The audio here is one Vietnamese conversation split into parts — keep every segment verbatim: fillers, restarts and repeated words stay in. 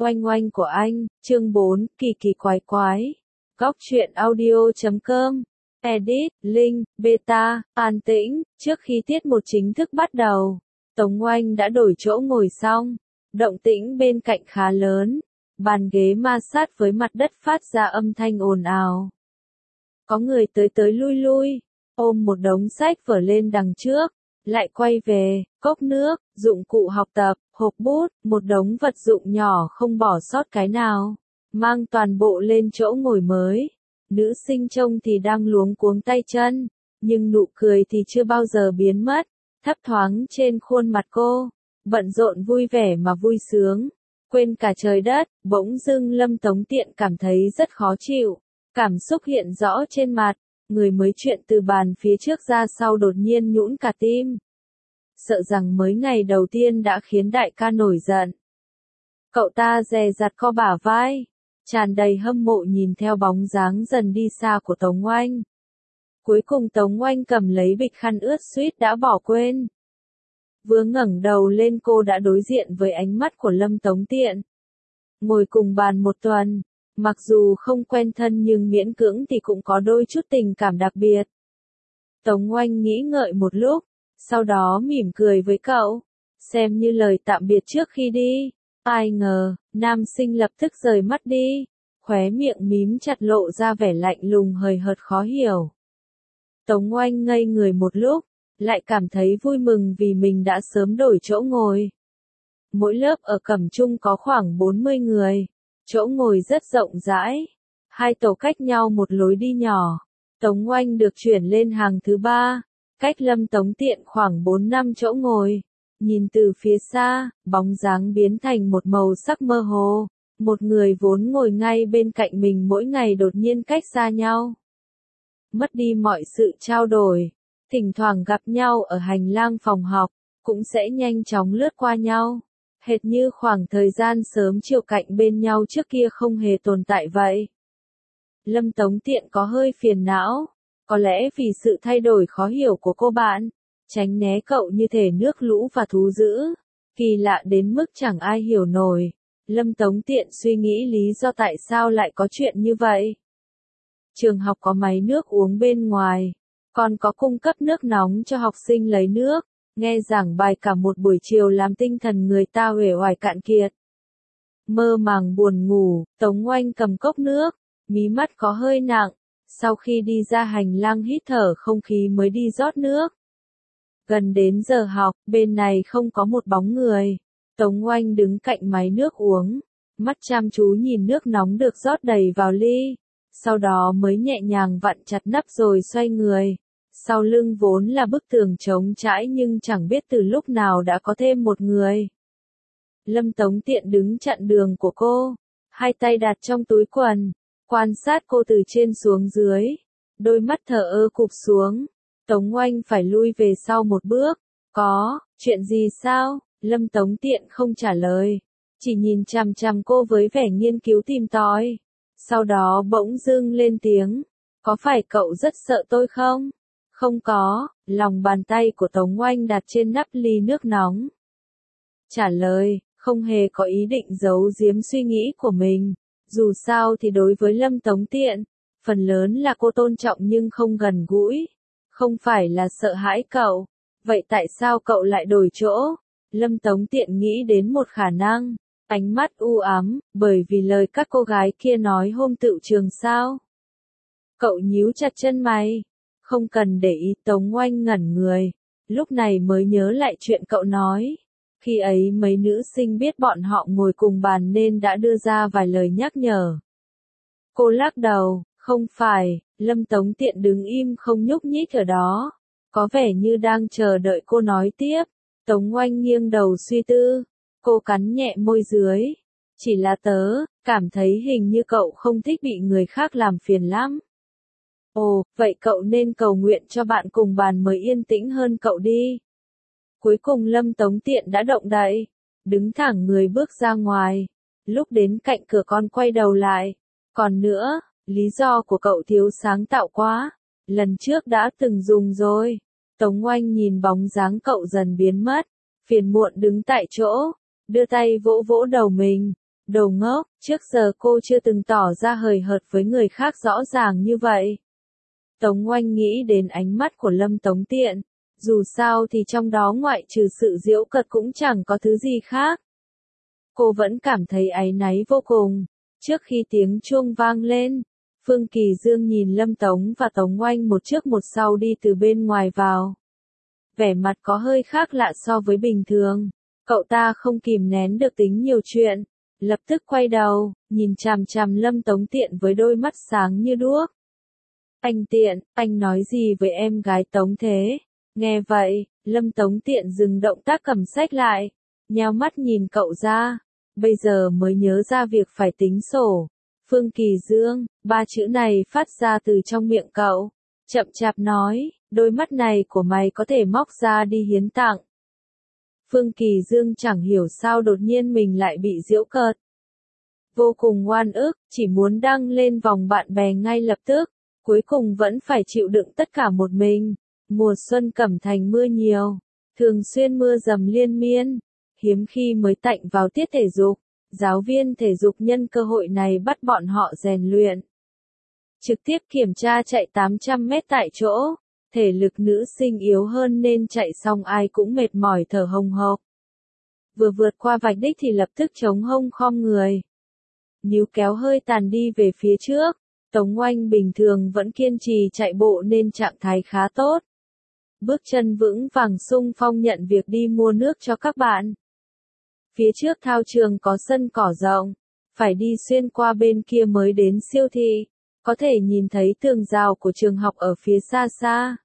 Oanh oanh của anh, chương bốn, kỳ kỳ quái quái. Góc truyện audio chấm com. Edit, link, beta, an tĩnh. Trước khi tiết mục chính thức bắt đầu, Tống Oanh đã đổi chỗ ngồi xong. Động tĩnh bên cạnh khá lớn. Bàn ghế ma sát với mặt đất phát ra âm thanh ồn ào. Có người tới tới lui lui, ôm một đống sách vở lên đằng trước, lại quay về, cốc nước, dụng cụ học tập, hộp bút, một đống vật dụng nhỏ không bỏ sót cái nào, mang toàn bộ lên chỗ ngồi mới. Nữ sinh trông thì đang luống cuống tay chân, nhưng nụ cười thì chưa bao giờ biến mất, thấp thoáng trên khuôn mặt cô, bận rộn vui vẻ mà vui sướng, quên cả trời đất. Bỗng dưng Lâm Tống Tiện cảm thấy rất khó chịu, cảm xúc hiện rõ trên mặt, người mới chuyện từ bàn phía trước ra sau đột nhiên nhũn cả tim. Sợ rằng mới ngày đầu tiên đã khiến đại ca nổi giận. Cậu ta dè dặt co bả vai, tràn đầy hâm mộ nhìn theo bóng dáng dần đi xa của Tống Oanh. Cuối cùng Tống Oanh cầm lấy bịch khăn ướt suýt đã bỏ quên. Vừa ngẩng đầu lên cô đã đối diện với ánh mắt của Lâm Tống Tiện. Ngồi cùng bàn một tuần, mặc dù không quen thân nhưng miễn cưỡng thì cũng có đôi chút tình cảm đặc biệt. Tống Oanh nghĩ ngợi một lúc, sau đó mỉm cười với cậu, xem như lời tạm biệt trước khi đi. Ai ngờ, nam sinh lập tức rời mắt đi, khóe miệng mím chặt lộ ra vẻ lạnh lùng hời hợt khó hiểu. Tống Oanh ngây người một lúc, lại cảm thấy vui mừng vì mình đã sớm đổi chỗ ngồi. Mỗi lớp ở Cẩm Trung có khoảng bốn mươi người, chỗ ngồi rất rộng rãi, hai tổ cách nhau một lối đi nhỏ. Tống Oanh được chuyển lên hàng thứ ba, cách Lâm Tống Tiện khoảng bốn năm chỗ ngồi. Nhìn từ phía xa, bóng dáng biến thành một màu sắc mơ hồ, một người vốn ngồi ngay bên cạnh mình mỗi ngày đột nhiên cách xa nhau. Mất đi mọi sự trao đổi, thỉnh thoảng gặp nhau ở hành lang phòng học, cũng sẽ nhanh chóng lướt qua nhau, hệt như khoảng thời gian sớm chiều cạnh bên nhau trước kia không hề tồn tại vậy. Lâm Tống Tiện có hơi phiền não, có lẽ vì sự thay đổi khó hiểu của cô bạn, tránh né cậu như thể nước lũ và thú dữ, kỳ lạ đến mức chẳng ai hiểu nổi. Lâm Tống Tiện suy nghĩ lý do tại sao lại có chuyện như vậy. Trường học có máy nước uống bên ngoài, còn có cung cấp nước nóng cho học sinh lấy nước, nghe giảng bài cả một buổi chiều làm tinh thần người ta uể oải cạn kiệt. Mơ màng buồn ngủ, Tống Oanh cầm cốc nước, mí mắt có hơi nặng, sau khi đi ra hành lang hít thở không khí mới đi rót nước. Gần đến giờ học, bên này không có một bóng người. Tống Oanh đứng cạnh máy nước uống, mắt chăm chú nhìn nước nóng được rót đầy vào ly, sau đó mới nhẹ nhàng vặn chặt nắp rồi xoay người. Sau lưng vốn là bức tường trống trải nhưng chẳng biết từ lúc nào đã có thêm một người. Lâm Tống Tiện đứng chặn đường của cô, hai tay đặt trong túi quần, quan sát cô từ trên xuống dưới, đôi mắt thờ ơ cụp xuống. Tống Oanh phải lui về sau một bước. Có, chuyện gì sao? Lâm Tống Tiện không trả lời, chỉ nhìn chằm chằm cô với vẻ nghiên cứu tìm tòi. Sau đó bỗng dưng lên tiếng, có phải cậu rất sợ tôi không? Không có, lòng bàn tay của Tống Oanh đặt trên nắp ly nước nóng. Trả lời, không hề có ý định giấu giếm suy nghĩ của mình. Dù sao thì đối với Lâm Tống Tiện, phần lớn là cô tôn trọng nhưng không gần gũi. Không phải là sợ hãi cậu. Vậy tại sao cậu lại đổi chỗ? Lâm Tống Tiện nghĩ đến một khả năng. Ánh mắt u ám, bởi vì lời các cô gái kia nói hôm tựu trường sao? Cậu nhíu chặt chân mày. Không cần để ý. Tống Oanh ngẩn người, lúc này mới nhớ lại chuyện cậu nói. Khi ấy mấy nữ sinh biết bọn họ ngồi cùng bàn nên đã đưa ra vài lời nhắc nhở. Cô lắc đầu, không phải. Lâm Tống Tiện đứng im không nhúc nhích ở đó, có vẻ như đang chờ đợi cô nói tiếp. Tống Oanh nghiêng đầu suy tư, cô cắn nhẹ môi dưới. Chỉ là tớ, cảm thấy hình như cậu không thích bị người khác làm phiền lắm. Ồ, vậy cậu nên cầu nguyện cho bạn cùng bàn mới yên tĩnh hơn cậu đi. Cuối cùng Lâm Tống Tiện đã động đậy, đứng thẳng người bước ra ngoài. Lúc đến cạnh cửa con quay đầu lại. Còn nữa, lý do của cậu thiếu sáng tạo quá. Lần trước đã từng dùng rồi. Tống Oanh nhìn bóng dáng cậu dần biến mất, phiền muộn đứng tại chỗ, đưa tay vỗ vỗ đầu mình. Đồ ngốc, trước giờ cô chưa từng tỏ ra hời hợt với người khác rõ ràng như vậy. Tống Oanh nghĩ đến ánh mắt của Lâm Tống Tiện. Dù sao thì trong đó ngoại trừ sự giễu cợt cũng chẳng có thứ gì khác. Cô vẫn cảm thấy áy náy vô cùng. Trước khi tiếng chuông vang lên, Phương Kỳ Dương nhìn Lâm Tống và Tống Oanh một trước một sau đi từ bên ngoài vào. Vẻ mặt có hơi khác lạ so với bình thường. Cậu ta không kìm nén được tính nhiều chuyện. Lập tức quay đầu, nhìn chằm chằm Lâm Tống Tiện với đôi mắt sáng như đuốc. Anh Tiện, anh nói gì với em gái Tống thế? Nghe vậy, Lâm Tống Tiện dừng động tác cầm sách lại, nheo mắt nhìn cậu ra, bây giờ mới nhớ ra việc phải tính sổ. Phương Kỳ Dương, ba chữ này phát ra từ trong miệng cậu, chậm chạp nói, đôi mắt này của mày có thể móc ra đi hiến tặng. Phương Kỳ Dương chẳng hiểu sao đột nhiên mình lại bị giễu cợt. Vô cùng oan ức, chỉ muốn đăng lên vòng bạn bè ngay lập tức, cuối cùng vẫn phải chịu đựng tất cả một mình. Mùa xuân Cẩm Thành mưa nhiều, thường xuyên mưa dầm liên miên, hiếm khi mới tạnh vào tiết thể dục, giáo viên thể dục nhân cơ hội này bắt bọn họ rèn luyện. Trực tiếp kiểm tra chạy tám trăm mét tại chỗ, thể lực nữ sinh yếu hơn nên chạy xong ai cũng mệt mỏi thở hồng hộc. Vừa vượt qua vạch đích thì lập tức chống hông khom người. Níu kéo hơi tàn đi về phía trước, Tống Oanh bình thường vẫn kiên trì chạy bộ nên trạng thái khá tốt. Bước chân vững vàng xung phong nhận việc đi mua nước cho các bạn. Phía trước thao trường có sân cỏ rộng, phải đi xuyên qua bên kia mới đến siêu thị, có thể nhìn thấy tường rào của trường học ở phía xa xa.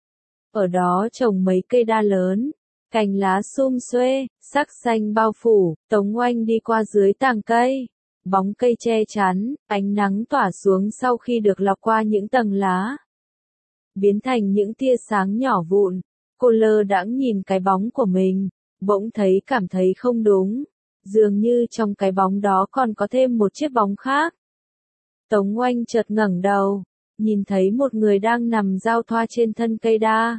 Ở đó trồng mấy cây đa lớn, cành lá sum xuê, sắc xanh bao phủ, Tống Oanh đi qua dưới tàng cây. Bóng cây che chắn, ánh nắng tỏa xuống sau khi được lọc qua những tầng lá, biến thành những tia sáng nhỏ vụn. Cô lơ đãng nhìn cái bóng của mình, bỗng thấy cảm thấy không đúng, dường như trong cái bóng đó còn có thêm một chiếc bóng khác. Tống Oanh chợt ngẩng đầu, nhìn thấy một người đang nằm giao thoa trên thân cây đa.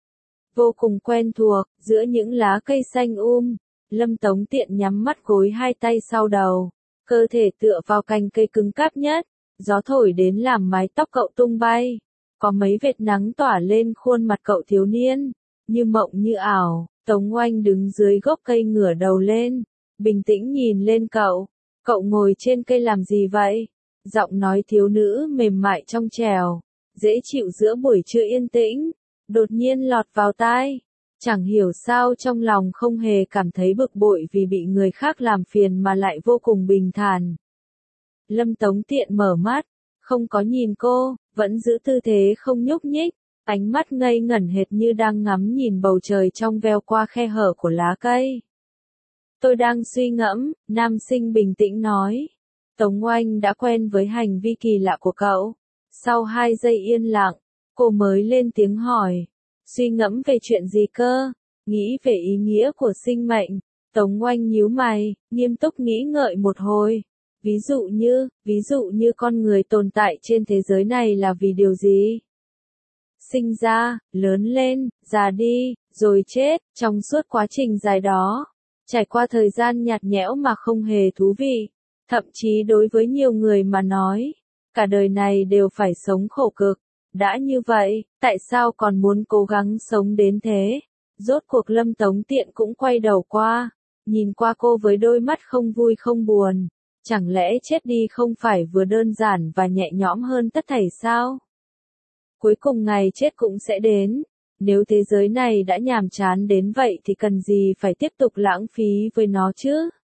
Vô cùng quen thuộc, giữa những lá cây xanh um, Lâm Tống Tiện nhắm mắt gối hai tay sau đầu, cơ thể tựa vào cành cây cứng cáp nhất, gió thổi đến làm mái tóc cậu tung bay. Có mấy vệt nắng tỏa lên khuôn mặt cậu thiếu niên, như mộng như ảo. Tống Oanh đứng dưới gốc cây ngửa đầu lên, bình tĩnh nhìn lên cậu. Cậu ngồi trên cây làm gì vậy? Giọng nói thiếu nữ mềm mại trong trẻo, dễ chịu giữa buổi trưa yên tĩnh, đột nhiên lọt vào tai. Chẳng hiểu sao trong lòng không hề cảm thấy bực bội vì bị người khác làm phiền mà lại vô cùng bình thản. Lâm Tống Tiện mở mắt, không có nhìn cô, vẫn giữ tư thế không nhúc nhích, ánh mắt ngây ngẩn hệt như đang ngắm nhìn bầu trời trong veo qua khe hở của lá cây. Tôi đang suy ngẫm, nam sinh bình tĩnh nói. Tống Oanh đã quen với hành vi kỳ lạ của cậu. Sau hai giây yên lặng, cô mới lên tiếng hỏi. Suy ngẫm về chuyện gì cơ? Nghĩ về ý nghĩa của sinh mệnh. Tống Oanh nhíu mày, nghiêm túc nghĩ ngợi một hồi. Ví dụ như, ví dụ như con người tồn tại trên thế giới này là vì điều gì? Sinh ra, lớn lên, già đi, rồi chết, trong suốt quá trình dài đó. Trải qua thời gian nhạt nhẽo mà không hề thú vị. Thậm chí đối với nhiều người mà nói, cả đời này đều phải sống khổ cực. Đã như vậy, tại sao còn muốn cố gắng sống đến thế? Rốt cuộc Lâm Tống Tiện cũng quay đầu qua, nhìn qua cô với đôi mắt không vui không buồn. Chẳng lẽ chết đi không phải vừa đơn giản và nhẹ nhõm hơn tất thảy sao? Cuối cùng ngày chết cũng sẽ đến. Nếu thế giới này đã nhàm chán đến vậy thì cần gì phải tiếp tục lãng phí với nó chứ?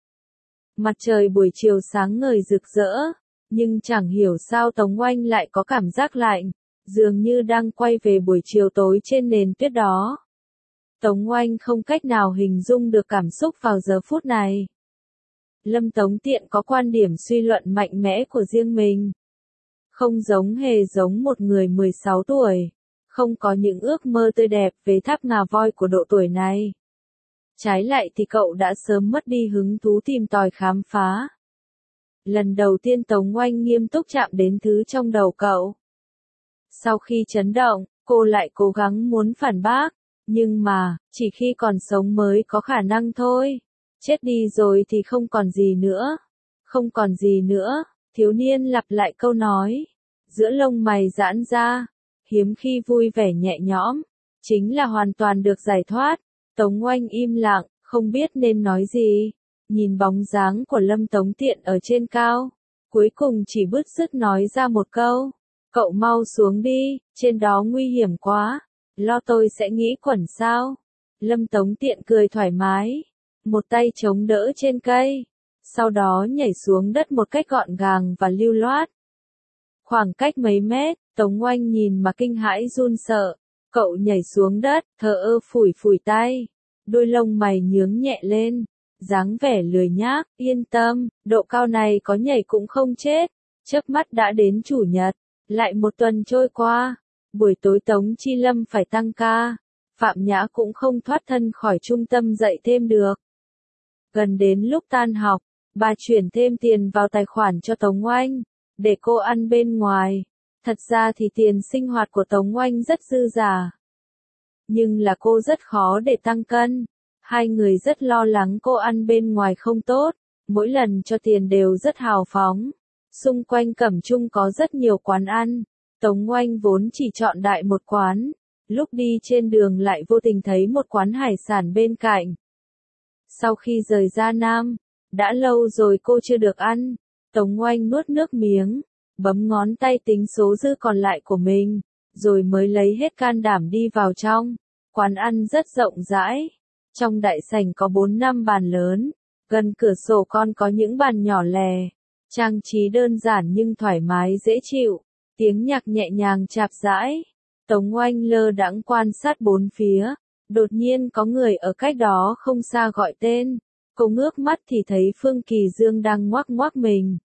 Mặt trời buổi chiều sáng ngời rực rỡ, nhưng chẳng hiểu sao Tống Oanh lại có cảm giác lạnh, dường như đang quay về buổi chiều tối trên nền tuyết đó. Tống Oanh không cách nào hình dung được cảm xúc vào giờ phút này. Lâm Tống Tiện có quan điểm suy luận mạnh mẽ của riêng mình. Không giống hề giống một người mười sáu tuổi, không có những ước mơ tươi đẹp về tháp ngà voi của độ tuổi này. Trái lại thì cậu đã sớm mất đi hứng thú tìm tòi khám phá. Lần đầu tiên Tống Oanh nghiêm túc chạm đến thứ trong đầu cậu. Sau khi chấn động, cô lại cố gắng muốn phản bác, nhưng mà, chỉ khi còn sống mới có khả năng thôi. Chết đi rồi thì không còn gì nữa. Không còn gì nữa, thiếu niên lặp lại câu nói. Giữa lông mày giãn ra, hiếm khi vui vẻ nhẹ nhõm, chính là hoàn toàn được giải thoát. Tống Oanh im lặng, không biết nên nói gì, nhìn bóng dáng của Lâm Tống Tiện ở trên cao, cuối cùng chỉ bứt rứt nói ra một câu, cậu mau xuống đi, trên đó nguy hiểm quá, lo tôi sẽ nghĩ quẩn sao. Lâm Tống Tiện cười thoải mái, một tay chống đỡ trên cây, sau đó nhảy xuống đất một cách gọn gàng và lưu loát. Khoảng cách mấy mét, Tống Oanh nhìn mà kinh hãi run sợ, cậu nhảy xuống đất, thờ ơ phủi phủi tay, đôi lông mày nhướng nhẹ lên, dáng vẻ lười nhác, yên tâm, độ cao này có nhảy cũng không chết. Chớp mắt đã đến chủ nhật, lại một tuần trôi qua, buổi tối Tống Chi Lâm phải tăng ca, Phạm Nhã cũng không thoát thân khỏi trung tâm dạy thêm được. Gần đến lúc tan học, bà chuyển thêm tiền vào tài khoản cho Tống Oanh, để cô ăn bên ngoài. Thật ra thì tiền sinh hoạt của Tống Oanh rất dư giả. Nhưng là cô rất khó để tăng cân. Hai người rất lo lắng cô ăn bên ngoài không tốt, mỗi lần cho tiền đều rất hào phóng. Xung quanh Cẩm Trung có rất nhiều quán ăn, Tống Oanh vốn chỉ chọn đại một quán, lúc đi trên đường lại vô tình thấy một quán hải sản bên cạnh. Sau khi rời ra Nam, đã lâu rồi cô chưa được ăn, Tống Oanh nuốt nước miếng, bấm ngón tay tính số dư còn lại của mình, rồi mới lấy hết can đảm đi vào trong. Quán ăn rất rộng rãi, trong đại sảnh có bốn năm bàn lớn, gần cửa sổ còn có những bàn nhỏ lẻ, trang trí đơn giản nhưng thoải mái dễ chịu, tiếng nhạc nhẹ nhàng chạp rãi. Tống Oanh lơ đãng quan sát bốn phía, đột nhiên có người ở cách đó không xa gọi tên, cô ngước mắt thì thấy Phương Kỳ Dương đang ngoác ngoác mình.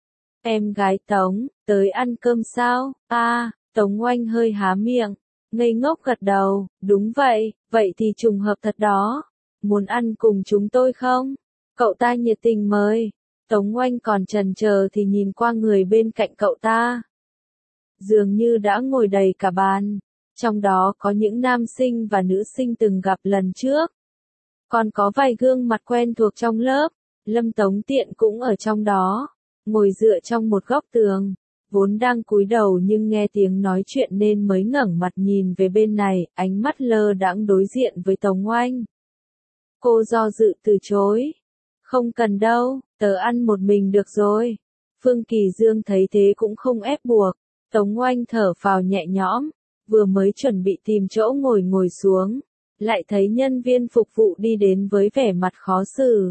Em gái Tống, tới ăn cơm sao? A, à, Tống Oanh hơi há miệng, ngây ngốc gật đầu, đúng vậy, vậy thì trùng hợp thật đó. Muốn ăn cùng chúng tôi không? Cậu ta nhiệt tình mời. Tống Oanh còn chần chờ thì nhìn qua người bên cạnh cậu ta. Dường như đã ngồi đầy cả bàn, trong đó có những nam sinh và nữ sinh từng gặp lần trước. Còn có vài gương mặt quen thuộc trong lớp, Lâm Tống Tiện cũng ở trong đó, ngồi dựa trong một góc tường, vốn đang cúi đầu nhưng nghe tiếng nói chuyện nên mới ngẩng mặt nhìn về bên này, ánh mắt lơ đãng đối diện với Tống Oanh. Cô do dự từ chối. Không cần đâu, tớ ăn một mình được rồi. Phương Kỳ Dương thấy thế cũng không ép buộc. Tống Oanh thở phào nhẹ nhõm, vừa mới chuẩn bị tìm chỗ ngồi ngồi xuống, lại thấy nhân viên phục vụ đi đến với vẻ mặt khó xử.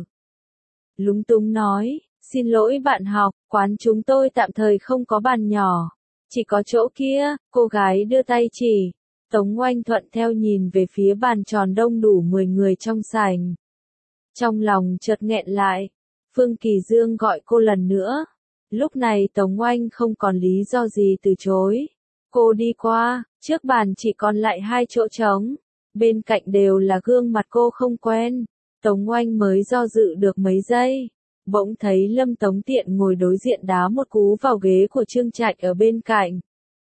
Lúng túng nói, xin lỗi bạn học, quán chúng tôi tạm thời không có bàn nhỏ, chỉ có chỗ kia. Cô gái đưa tay chỉ, Tống Oanh thuận theo nhìn về phía bàn tròn đông đủ mười người trong sảnh. Trong lòng chợt nghẹn lại, Phương Kỳ Dương gọi cô lần nữa. Lúc này Tống Oanh không còn lý do gì từ chối. Cô đi qua, trước bàn chỉ còn lại hai chỗ trống, bên cạnh đều là gương mặt cô không quen. Tống Oanh mới do dự được mấy giây, bỗng thấy Lâm Tống Tiện ngồi đối diện đá một cú vào ghế của Trương Trạch ở bên cạnh.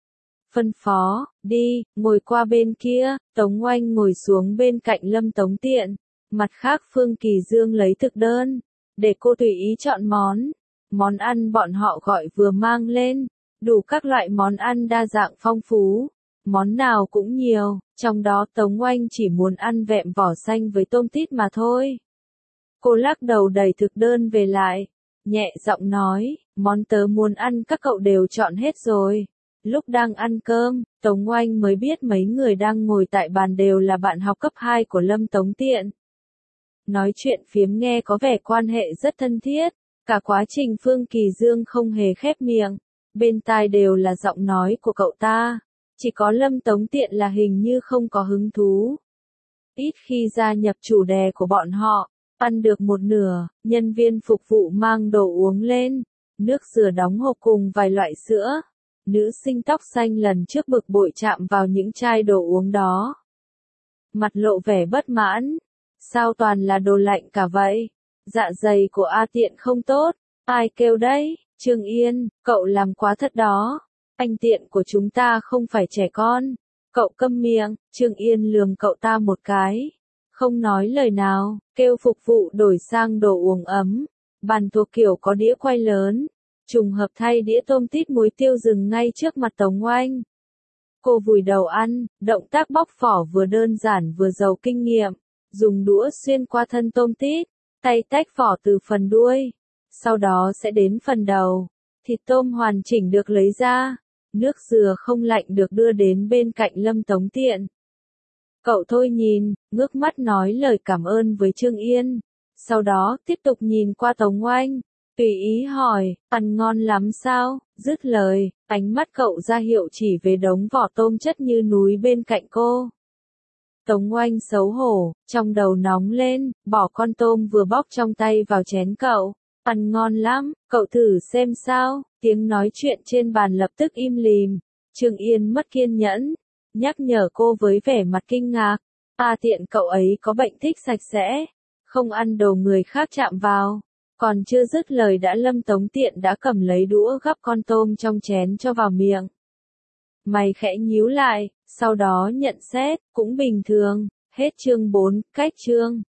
Phân phó, đi, ngồi qua bên kia. Tống Oanh ngồi xuống bên cạnh Lâm Tống Tiện. Mặt khác Phương Kỳ Dương lấy thực đơn, để cô tùy ý chọn món. Món ăn bọn họ gọi vừa mang lên, đủ các loại món ăn đa dạng phong phú, món nào cũng nhiều, trong đó Tống Oanh chỉ muốn ăn vẹm vỏ xanh với tôm tít mà thôi. Cô lắc đầu đẩy thực đơn về lại, nhẹ giọng nói, món tớ muốn ăn các cậu đều chọn hết rồi. Lúc đang ăn cơm, Tống Oanh mới biết mấy người đang ngồi tại bàn đều là bạn học cấp hai của Lâm Tống Tiện. Nói chuyện phiếm nghe có vẻ quan hệ rất thân thiết, cả quá trình Phương Kỳ Dương không hề khép miệng, bên tai đều là giọng nói của cậu ta, chỉ có Lâm Tống Tiện là hình như không có hứng thú. Ít khi gia nhập chủ đề của bọn họ, ăn được một nửa, nhân viên phục vụ mang đồ uống lên, nước dừa đóng hộp cùng vài loại sữa. Nữ sinh tóc xanh lần trước bực bội chạm vào những chai đồ uống đó. Mặt lộ vẻ bất mãn. Sao toàn là đồ lạnh cả vậy? Dạ dày của A Tiện không tốt. Ai kêu đấy? Trương Yên, cậu làm quá thật đó. Anh Tiện của chúng ta không phải trẻ con. Cậu câm miệng. Trương Yên lườm cậu ta một cái. Không nói lời nào, kêu phục vụ đổi sang đồ uống ấm. Bàn thuộc kiểu có đĩa quay lớn. Trùng hợp thay đĩa tôm tít muối tiêu dừng ngay trước mặt Tống Oanh. Cô vùi đầu ăn, động tác bóc vỏ vừa đơn giản vừa giàu kinh nghiệm. Dùng đũa xuyên qua thân tôm tít, tay tách vỏ từ phần đuôi. Sau đó sẽ đến phần đầu. Thịt tôm hoàn chỉnh được lấy ra. Nước dừa không lạnh được đưa đến bên cạnh Lâm Tống Tiện. Cậu thôi nhìn, ngước mắt nói lời cảm ơn với Trương Yên. Sau đó tiếp tục nhìn qua Tống Oanh. Tùy ý hỏi, ăn ngon lắm sao? Dứt lời, ánh mắt cậu ra hiệu chỉ về đống vỏ tôm chất như núi bên cạnh cô. Tống Oanh xấu hổ, trong đầu nóng lên, bỏ con tôm vừa bóc trong tay vào chén cậu. Ăn ngon lắm, cậu thử xem sao. Tiếng nói chuyện trên bàn lập tức im lìm. Trương Yên mất kiên nhẫn, nhắc nhở cô với vẻ mặt kinh ngạc. À Tiện cậu ấy có bệnh thích sạch sẽ, không ăn đồ người khác chạm vào. Còn chưa dứt lời đã Lâm Tống Tiện đã cầm lấy đũa gắp con tôm trong chén cho vào miệng. Mày khẽ nhíu lại, sau đó nhận xét, cũng bình thường. Hết chương bốn, cách chương.